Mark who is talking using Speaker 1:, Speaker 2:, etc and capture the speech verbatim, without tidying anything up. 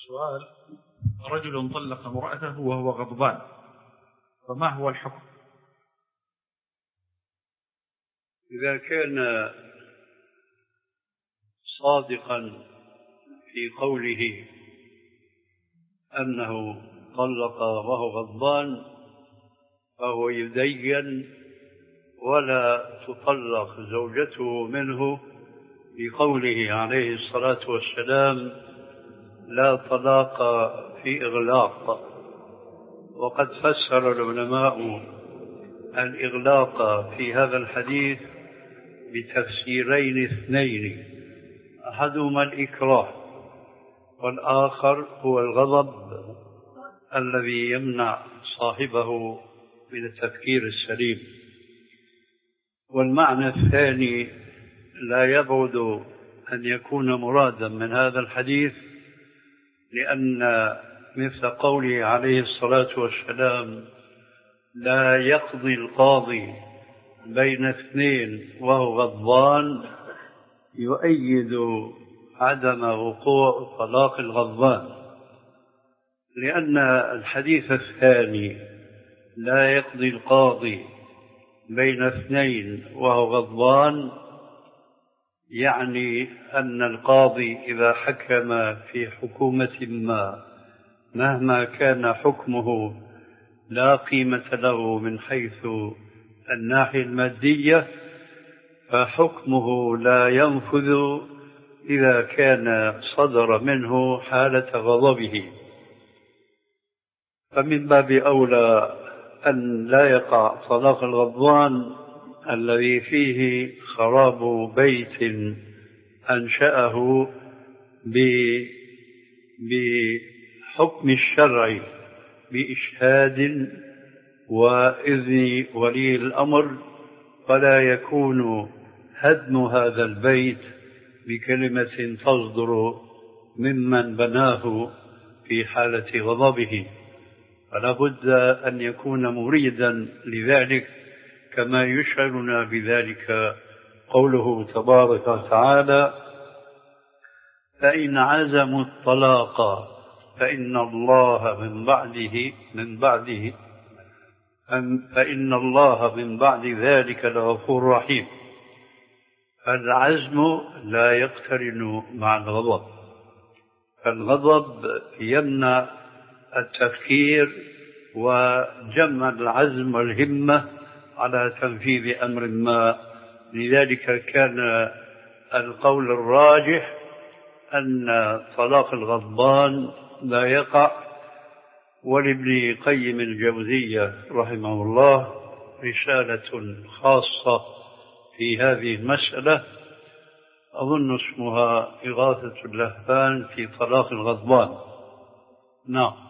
Speaker 1: سؤال: رجل طلق امرأته وهو غضبان، فما هو الحكم؟
Speaker 2: إذا كان صادقا في قوله أنه طلق وهو غضبان فهو يدين، ولا تطلق زوجته منه بقوله عليه الصلاة والسلام: لا طلاق في إغلاق. وقد فسر العلماء الإغلاق في هذا الحديث بتفسيرين اثنين: أحدهما الإكراه، والآخر هو الغضب الذي يمنع صاحبه من التفكير السليم. والمعنى الثاني لا يبعد أن يكون مرادا من هذا الحديث، لأن مثل قوله عليه الصلاة والسلام: لا يقضي القاضي بين اثنين وهو غضبان، يؤيد عدم وقوع طلاق الغضبان، لأن الحديث الثاني: لا يقضي القاضي بين اثنين وهو غضبان، يعني أن القاضي إذا حكم في حكومة ما مهما كان حكمه لا قيمة له من حيث الناحية المادية، فحكمه لا ينفذ إذا كان صدر منه حالة غضبه. فمن باب أولى أن لا يقع طلاق الغضبان الذي فيه خراب بيت أنشأه بحكم الشرع بإشهاد وإذن ولي الأمر، فلا يكون هدم هذا البيت بكلمة تصدر ممن بناه في حالة غضبه. فلا بد أن يكون مريدا لذلك، كما يشعرنا بذلك قوله تبارك وتعالى: فإن عزموا الطلاق فإن الله من بعده من بعده فإن الله من بعد ذلك لغفور رحيم. فالعزم لا يقترن مع الغضب، فالغضب يمنع التفكير وجمع العزم والهمة على تنفيذ أمر ما. لذلك كان القول الراجح أن طلاق الغضبان لا يقع. ولابن قيم الجوزية رحمه الله رسالة خاصة في هذه المسألة، أظن اسمها إغاثة اللهفان في طلاق الغضبان. نعم.